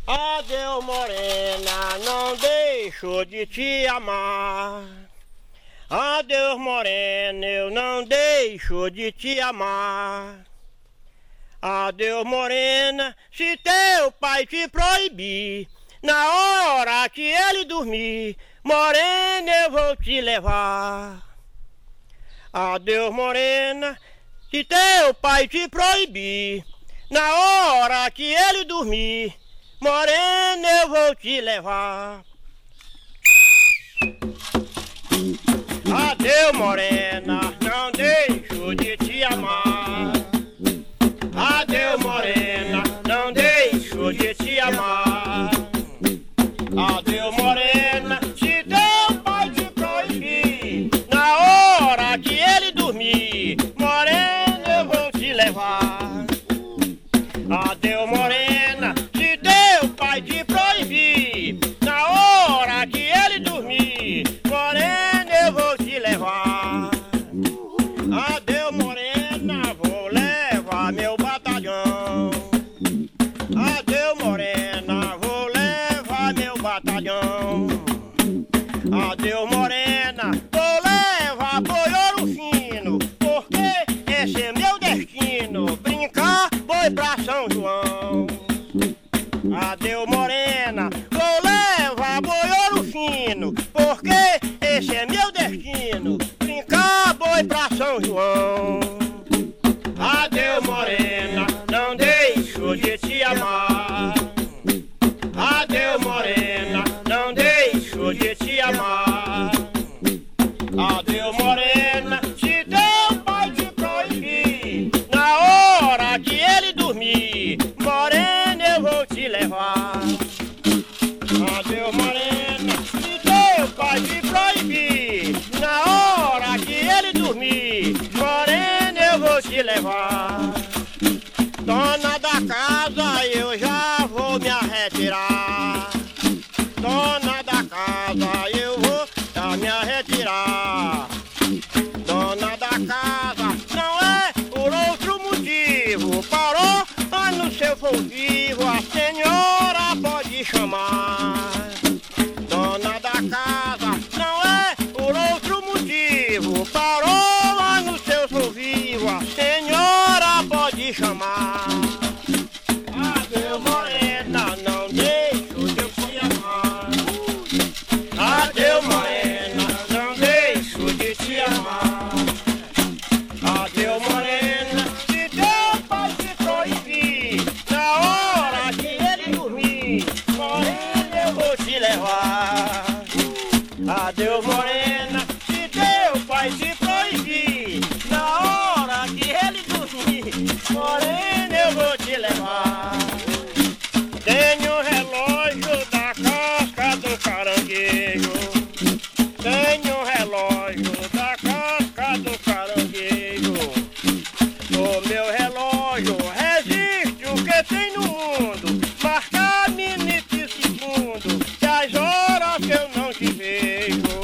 Adeus, morena, não deixo de te amar. Adeus, morena, eu não deixo de te amar. Adeus, morena, se teu pai te proibir, na hora que ele dormir, morena, eu vou te levar. Adeus, morena, se teu pai te proibir, na hora que ele dormir, morena, eu vou te levar. Adeus, morena, não deixo de te amar. Adeus, morena, não deixo de te amar. Adeus, morena, se teu pai te proibir, na hora que ele dormir, morena, eu vou te levar. Adeus, morena, se teu pai te proibir, na hora que ele dormir, morena, eu vou te levar. Adeus, morena, vou levar meu batalhão. Adeus, morena, vou levar meu batalhão. Adeus, morena, vou levar boi ouro fino, porque esse é meu destino, brincar boi pra São João. Adeus, morena, vou levar boi ouro fino, porque esse é meu destino, brincar boi pra São João. Adeus, morena, não deixo de te amar. Adeus, morena, não deixo de te amar. Adeus, morena, se teu pai te proibir, na hora que ele dormir, morena, eu vou te levar. Adeus, morena, se teu pai te proibir, na hora que ele dormir, morena, eu vou te levar. Dona da casa, eu já vou me retirar. Dona da casa, eu vou já me retirar. Dona da casa, não é por outro motivo, parou, mas no seu for vivo, a senhora pode chamar. Dona da casa, não é por outro motivo, parou, mas no seu for vivo, a senhora pode chamar. Adeus, morena, não deixo de te amar. Adeus, morena, não deixo de te amar. Adeus, morena, se teu pai te proibir, na hora que ele dormir, morena, eu vou te levar. Adeus, morena, se teu pai te proibir, na hora que ele dormir, morena, eu vou te levar. Tenho um relógio da casca do caranguejo. Tenho um relógio da casca do caranguejo. O meu relógio resiste o que tem no mundo, marca minuto e segundo, e as horas que eu não te vejo.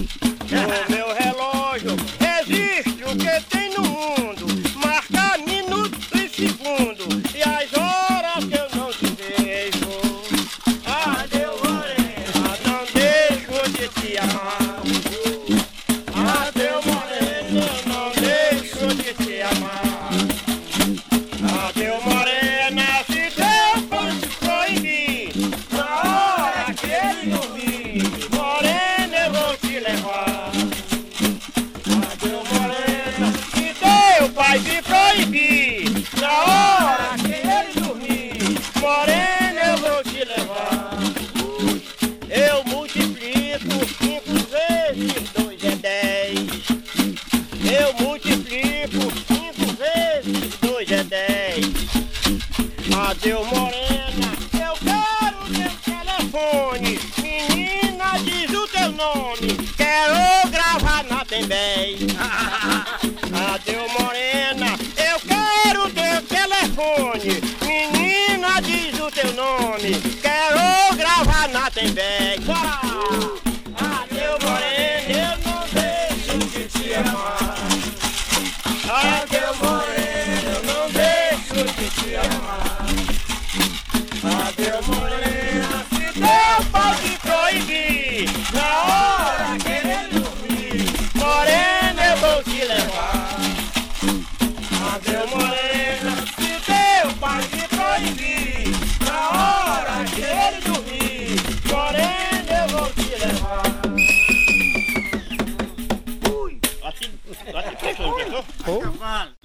O meu relógio resiste o que tem no mundo, marca minuto e segundo, e as horas que eu não te vejo. Adeus, morena, não deixo de te amar. Adeus, morena, não deixo de te amar. Adeus, morena, se teu pai te proibir, na hora que ele dormir, morena, eu vou te levar. Adeus, morena, se teu pai te proibir, na hora que ele dormir, morena, eu vou te levar. Eu multiplico 5 vezes 2 é 10. Eu multiplico 5 vezes 2 é 10. Adeus, morena, eu quero teu telefone. Menina, diz o teu nome, quero gravar na Tembém. Adeus, morena, eu quero teu telefone. Menina, diz o teu nome, quero gravar na Tembém. Bora! Adeus, morena, eu não deixo de te amar. Adeus, morena, eu não deixo de te amar. Adeus, morena. Pô. cavalo.